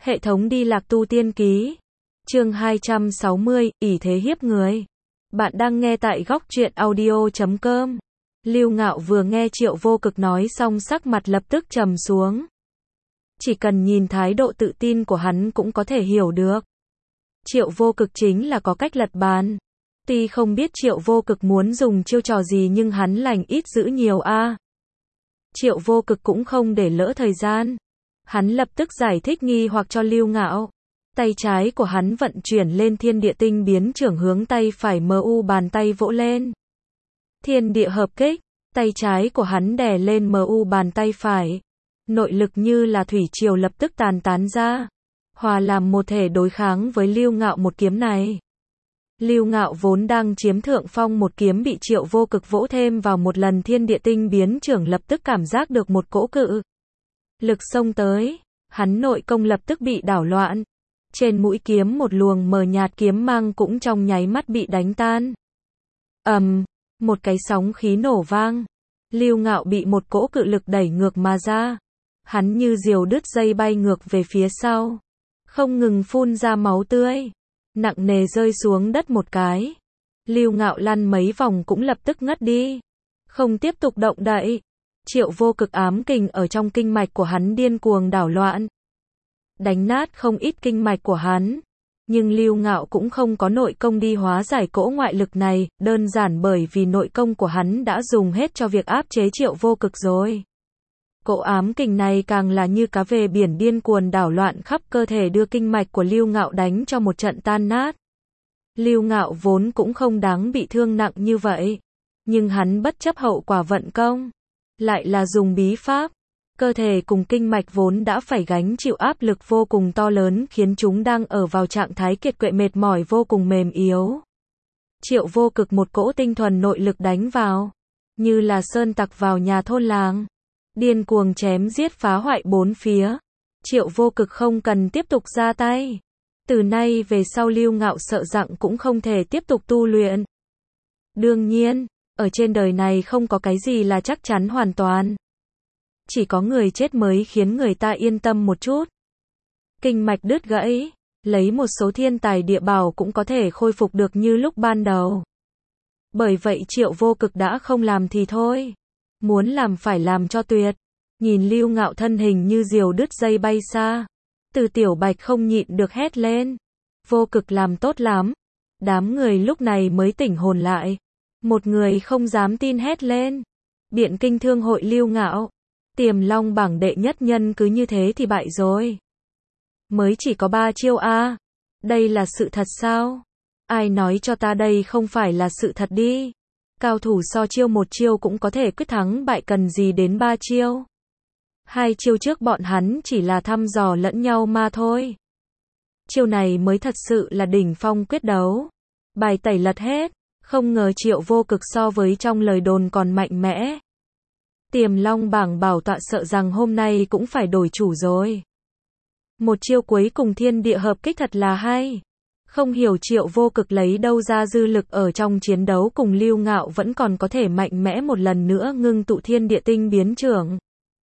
Hệ thống đi lạc tu tiên ký. Chương 260, ỷ thế hiếp người. Bạn đang nghe tại góc truyện audio.com. Lưu Ngạo vừa nghe Triệu Vô Cực nói xong sắc mặt lập tức trầm xuống. Chỉ cần nhìn thái độ tự tin của hắn cũng có thể hiểu được. Triệu Vô Cực chính là có cách lật bàn. Tuy không biết Triệu Vô Cực muốn dùng chiêu trò gì nhưng hắn lành ít dữ nhiều a. Triệu Vô Cực cũng không để lỡ thời gian. Hắn lập tức giải thích nghi hoặc cho Lưu Ngạo. Tay trái của hắn vận chuyển lên thiên địa tinh biến trưởng hướng tay phải mu bàn tay vỗ lên. Thiên địa hợp kích, tay trái của hắn đè lên mu bàn tay phải. Nội lực như là thủy triều lập tức tán ra. Hòa làm một thể đối kháng với Lưu Ngạo một kiếm này. Lưu Ngạo vốn đang chiếm thượng phong, một kiếm bị Triệu Vô Cực vỗ thêm vào một lần thiên địa tinh biến trưởng lập tức cảm giác được một cỗ cự lực xông tới, hắn nội công lập tức bị đảo loạn. Trên mũi kiếm một luồng mờ nhạt kiếm mang cũng trong nháy mắt bị đánh tan. Một cái sóng khí nổ vang. Lưu Ngạo bị một cỗ cự lực đẩy ngược mà ra. Hắn như diều đứt dây bay ngược về phía sau, không ngừng phun ra máu tươi, nặng nề rơi xuống đất một cái. Lưu Ngạo lăn mấy vòng cũng lập tức ngất đi, không tiếp tục động đậy. Triệu Vô Cực ám kình ở trong kinh mạch của hắn điên cuồng đảo loạn, đánh nát không ít kinh mạch của hắn. Nhưng Lưu Ngạo cũng không có nội công đi hóa giải cỗ ngoại lực này, đơn giản bởi vì nội công của hắn đã dùng hết cho việc áp chế Triệu Vô Cực rồi. Cỗ ám kình này càng là như cá về biển điên cuồng đảo loạn khắp cơ thể, đưa kinh mạch của Lưu Ngạo đánh cho một trận tan nát. Lưu Ngạo vốn cũng không đáng bị thương nặng như vậy, nhưng hắn bất chấp hậu quả vận công, lại là dùng bí pháp. Cơ thể cùng kinh mạch vốn đã phải gánh chịu áp lực vô cùng to lớn khiến chúng đang ở vào trạng thái kiệt quệ mệt mỏi vô cùng mềm yếu. Triệu Vô Cực một cỗ tinh thuần nội lực đánh vào, như là sơn tặc vào nhà thôn làng, điên cuồng chém giết phá hoại bốn phía. Triệu Vô Cực không cần tiếp tục ra tay. Từ nay về sau Lưu Ngạo sợ rằng cũng không thể tiếp tục tu luyện. Đương nhiên, ở trên đời này không có cái gì là chắc chắn hoàn toàn. Chỉ có người chết mới khiến người ta yên tâm một chút. Kinh mạch đứt gãy, lấy một số thiên tài địa bảo cũng có thể khôi phục được như lúc ban đầu. Bởi vậy Triệu Vô Cực đã không làm thì thôi, muốn làm phải làm cho tuyệt. Nhìn Lưu Ngạo thân hình như diều đứt dây bay xa, Từ Tiểu Bạch không nhịn được hét lên. Vô Cực làm tốt lắm. Đám người lúc này mới tỉnh hồn lại. Một người không dám tin hét lên. Biện Kinh Thương hội Lưu Ngạo, Tiềm Long bảng đệ nhất nhân cứ như thế thì bại rồi. Mới chỉ có 3 chiêu a. Đây là sự thật sao? Ai nói cho ta đây không phải là sự thật đi. Cao thủ so chiêu một chiêu cũng có thể quyết thắng bại, cần gì đến 3 chiêu. 2 chiêu trước bọn hắn chỉ là thăm dò lẫn nhau mà thôi. Chiêu này mới thật sự là đỉnh phong quyết đấu. Bài tẩy lật hết. Không ngờ Triệu Vô Cực so với trong lời đồn còn mạnh mẽ. Tiềm Long bảng bảo tọa sợ rằng hôm nay cũng phải đổi chủ rồi. Một chiêu cuối cùng thiên địa hợp kích thật là hay. Không hiểu Triệu Vô Cực lấy đâu ra dư lực ở trong chiến đấu cùng Lưu Ngạo vẫn còn có thể mạnh mẽ một lần nữa ngưng tụ thiên địa tinh biến trưởng.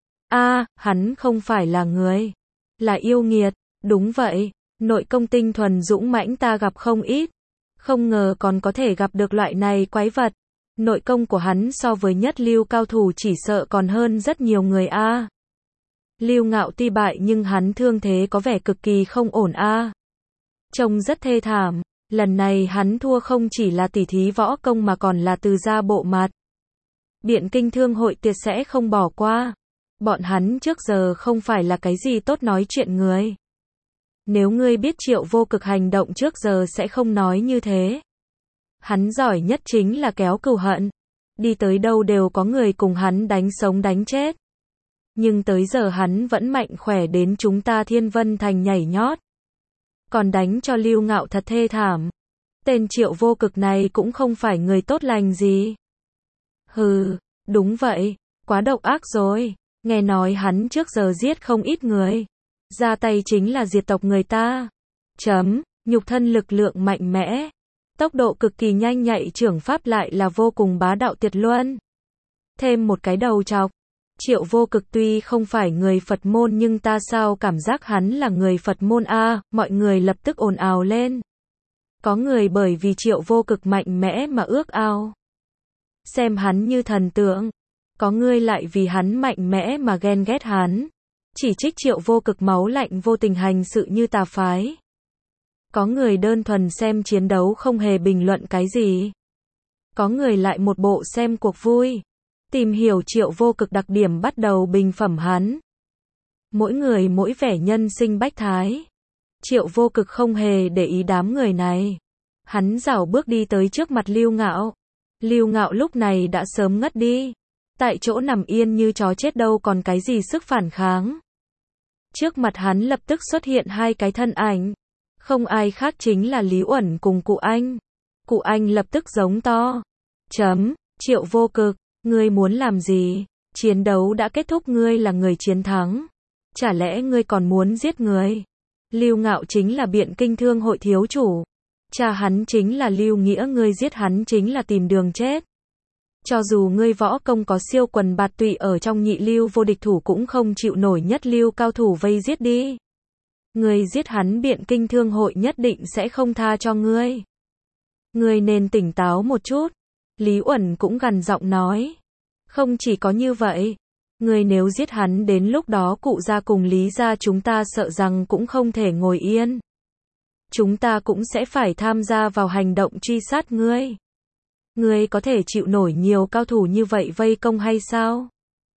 Hắn không phải là người, là yêu nghiệt. Đúng vậy, nội công tinh thuần dũng mãnh ta gặp không ít. Không ngờ còn có thể gặp được loại này quái vật. Nội công của hắn so với nhất lưu cao thủ chỉ sợ còn hơn rất nhiều người a. Lưu Ngạo tuy bại nhưng hắn thương thế có vẻ cực kỳ không ổn a. Trông rất thê thảm. Lần này hắn thua không chỉ là tỉ thí võ công mà còn là từ ra bộ mặt. Biện Kinh Thương hội tuyệt sẽ không bỏ qua. Bọn hắn trước giờ không phải là cái gì tốt nói chuyện người. Nếu ngươi biết Triệu Vô Cực hành động trước giờ sẽ không nói như thế. Hắn giỏi nhất chính là kéo cừu hận. Đi tới đâu đều có người cùng hắn đánh sống đánh chết. Nhưng tới giờ hắn vẫn mạnh khỏe đến chúng ta Thiên Vân Thành nhảy nhót. Còn đánh cho Lưu Ngạo thật thê thảm. Tên Triệu Vô Cực này cũng không phải người tốt lành gì. Hừ, đúng vậy, quá độc ác rồi. Nghe nói hắn trước giờ giết không ít người. Ra tay chính là diệt tộc người ta. Nhục thân lực lượng mạnh mẽ. Tốc độ cực kỳ nhanh nhạy, trưởng pháp lại là vô cùng bá đạo tuyệt luân. Thêm một cái đầu chọc. Triệu Vô Cực tuy không phải người Phật môn nhưng ta sao cảm giác hắn là người Phật môn a, mọi người lập tức ồn ào lên. Có người bởi vì Triệu Vô Cực mạnh mẽ mà ước ao. Xem hắn như thần tượng. Có người lại vì hắn mạnh mẽ mà ghen ghét hắn. Chỉ trích Triệu Vô Cực máu lạnh vô tình hành sự như tà phái. Có người đơn thuần xem chiến đấu không hề bình luận cái gì. Có người lại một bộ xem cuộc vui. Tìm hiểu Triệu Vô Cực đặc điểm bắt đầu bình phẩm hắn. Mỗi người mỗi vẻ nhân sinh bách thái. Triệu Vô Cực không hề để ý đám người này. Hắn rảo bước đi tới trước mặt Lưu Ngạo. Lưu Ngạo lúc này đã sớm ngất đi. Tại chỗ nằm yên như chó chết đâu còn cái gì sức phản kháng. Trước mặt hắn lập tức xuất hiện hai cái thân ảnh. Không ai khác chính là Lý Uẩn cùng cụ anh. Cụ anh lập tức giống to. Triệu Vô Cực, ngươi muốn làm gì? Chiến đấu đã kết thúc, ngươi là người chiến thắng. Chả lẽ ngươi còn muốn giết người? Lưu Ngạo chính là Biện Kinh Thương hội thiếu chủ. Cha hắn chính là Lưu Nghĩa, ngươi giết hắn chính là tìm đường chết. Cho dù ngươi võ công có siêu quần bạt tụy ở trong nhị lưu vô địch thủ cũng không chịu nổi nhất lưu cao thủ vây giết đi. Ngươi giết hắn Biện Kinh Thương hội nhất định sẽ không tha cho ngươi. Ngươi nên tỉnh táo một chút. Lý Uẩn cũng gằn giọng nói. Không chỉ có như vậy. Ngươi nếu giết hắn đến lúc đó cụ gia cùng Lý gia chúng ta sợ rằng cũng không thể ngồi yên. Chúng ta cũng sẽ phải tham gia vào hành động truy sát ngươi. Ngươi có thể chịu nổi nhiều cao thủ như vậy vây công hay sao?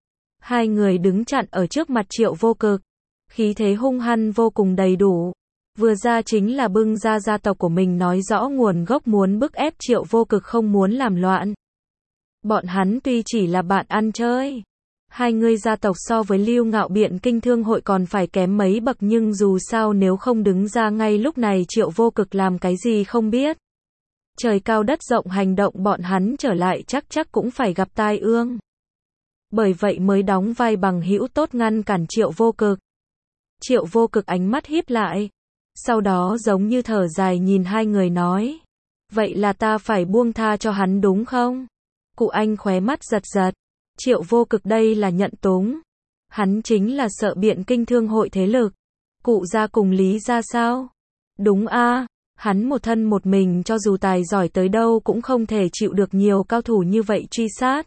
Hai người đứng chặn ở trước mặt Triệu Vô Cực. Khí thế hung hăng vô cùng đầy đủ. Vừa ra chính là bưng ra gia tộc của mình nói rõ nguồn gốc muốn bức ép Triệu Vô Cực không muốn làm loạn. Bọn hắn tuy chỉ là bạn ăn chơi. Hai người gia tộc so với Lưu Ngạo Biện Kinh Thương hội còn phải kém mấy bậc nhưng dù sao nếu không đứng ra ngay lúc này Triệu Vô Cực làm cái gì không biết. Trời cao đất rộng hành động bọn hắn trở lại chắc cũng phải gặp tai ương. Bởi vậy mới đóng vai bằng hữu tốt ngăn cản Triệu Vô Cực. Triệu Vô Cực ánh mắt híp lại. Sau đó giống như thở dài nhìn hai người nói. Vậy là ta phải buông tha cho hắn đúng không? Cụ anh khóe mắt giật giật. Triệu Vô Cực đây là nhận túng. Hắn chính là sợ Biện Kinh Thương hội thế lực. Cụ gia cùng Lý gia sao? Đúng a, hắn một thân một mình cho dù tài giỏi tới đâu cũng không thể chịu được nhiều cao thủ như vậy truy sát.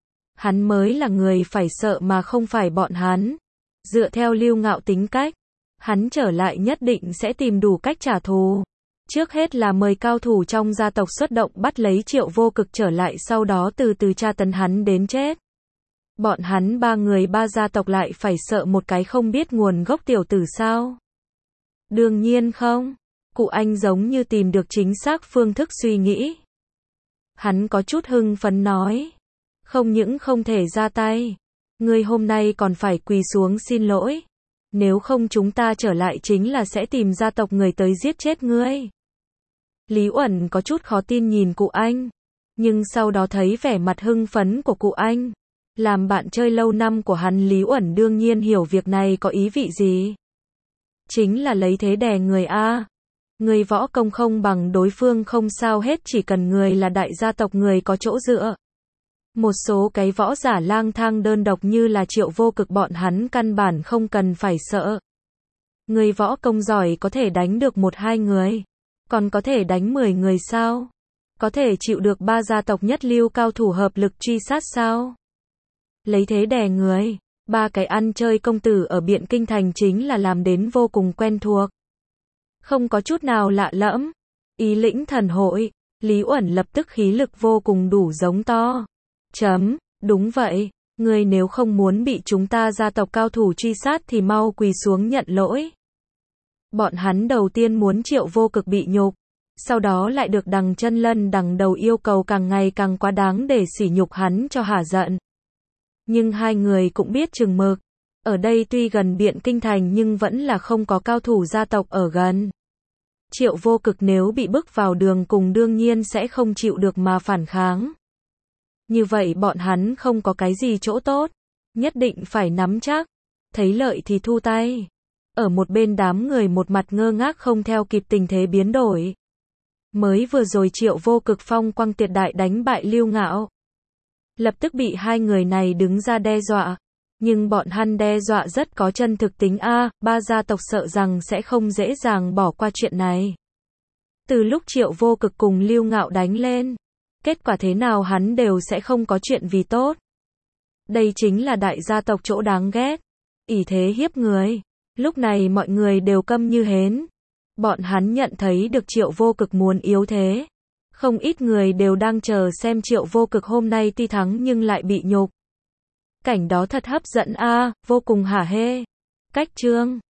Hắn mới là người phải sợ mà không phải bọn hắn. Dựa theo Lưu Ngạo tính cách, hắn trở lại nhất định sẽ tìm đủ cách trả thù. Trước hết là mời cao thủ trong gia tộc xuất động bắt lấy Triệu Vô Cực trở lại sau đó từ từ tra tấn hắn đến chết. Bọn hắn ba người ba gia tộc lại phải sợ một cái không biết nguồn gốc tiểu tử sao? Đương nhiên không. Cụ anh giống như tìm được chính xác phương thức suy nghĩ. Hắn có chút hưng phấn nói. Không những không thể ra tay. Ngươi hôm nay còn phải quỳ xuống xin lỗi. Nếu không chúng ta trở lại chính là sẽ tìm gia tộc người tới giết chết ngươi. Lý Uẩn có chút khó tin nhìn cụ anh. Nhưng sau đó thấy vẻ mặt hưng phấn của cụ anh. Làm bạn chơi lâu năm của hắn Lý Uẩn đương nhiên hiểu việc này có ý vị gì. Chính là lấy thế đè người a. Người võ công không bằng đối phương không sao hết chỉ cần người là đại gia tộc người có chỗ dựa. Một số cái võ giả lang thang đơn độc như là Triệu Vô Cực bọn hắn căn bản không cần phải sợ. Người võ công giỏi có thể đánh được 1-2 người. Còn có thể đánh 10 người sao? Có thể chịu được ba gia tộc nhất lưu cao thủ hợp lực truy sát sao? Lấy thế đè người. Ba cái ăn chơi công tử ở Biện Kinh Thành chính là làm đến vô cùng quen thuộc. Không có chút nào lạ lẫm. Ý lĩnh thần hội. Lý Uẩn lập tức khí lực vô cùng đủ giống to. Đúng vậy. Ngươi nếu không muốn bị chúng ta gia tộc cao thủ truy sát thì mau quỳ xuống nhận lỗi. Bọn hắn đầu tiên muốn Triệu Vô Cực bị nhục. Sau đó lại được đằng chân lân đằng đầu yêu cầu càng ngày càng quá đáng để sỉ nhục hắn cho hả giận. Nhưng hai người cũng biết chừng mực. Ở đây tuy gần Biện Kinh Thành nhưng vẫn là không có cao thủ gia tộc ở gần. Triệu Vô Cực nếu bị bức vào đường cùng đương nhiên sẽ không chịu được mà phản kháng. Như vậy bọn hắn không có cái gì chỗ tốt. Nhất định phải nắm chắc. Thấy lợi thì thu tay. Ở một bên đám người một mặt ngơ ngác không theo kịp tình thế biến đổi. Mới vừa rồi Triệu Vô Cực phong quang tuyệt đại đánh bại Lưu Ngạo. Lập tức bị hai người này đứng ra đe dọa. Nhưng bọn hắn đe dọa rất có chân thực tính a, ba gia tộc sợ rằng sẽ không dễ dàng bỏ qua chuyện này. Từ lúc Triệu Vô Cực cùng Lưu Ngạo đánh lên, kết quả thế nào hắn đều sẽ không có chuyện vì tốt. Đây chính là đại gia tộc chỗ đáng ghét. Ỷ thế hiếp người. Lúc này mọi người đều câm như hến. Bọn hắn nhận thấy được Triệu Vô Cực muốn yếu thế. Không ít người đều đang chờ xem Triệu Vô Cực hôm nay tuy thắng nhưng lại bị nhục. Cảnh đó thật hấp dẫn a, vô cùng hả hê. Cách chương